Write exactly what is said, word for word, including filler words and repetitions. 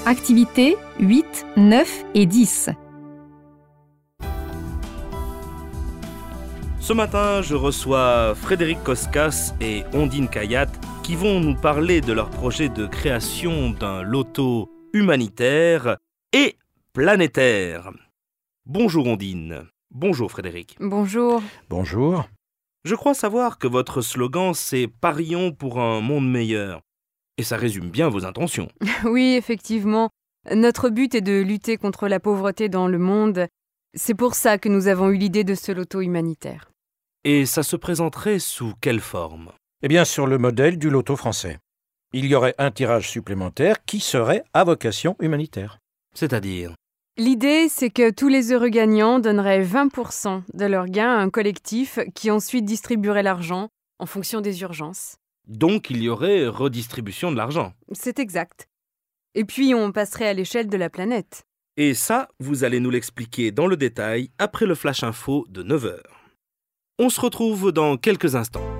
Activités huit, neuf et dix. Ce matin, je reçois Frédéric Koskas et Ondine Kayat qui vont nous parler de leur projet de création d'un loto humanitaire et planétaire. Bonjour Ondine. Bonjour Frédéric. Bonjour. Bonjour. Je crois savoir que votre slogan c'est « Parions pour un monde meilleur ». Et ça résume bien vos intentions. Oui, effectivement. Notre but est de lutter contre la pauvreté dans le monde. C'est pour ça que nous avons eu l'idée de ce loto humanitaire. Et ça se présenterait sous quelle forme ? Eh bien, sur le modèle du loto français. Il y aurait un tirage supplémentaire qui serait à vocation humanitaire. C'est-à-dire ? L'idée, c'est que tous les heureux gagnants donneraient vingt pour cent de leurs gains à un collectif qui ensuite distribuerait l'argent en fonction des urgences. Donc il y aurait redistribution de l'argent. C'est exact. Et puis on passerait à l'échelle de la planète. Et ça, vous allez nous l'expliquer dans le détail après le Flash Info de neuf heures. On se retrouve dans quelques instants.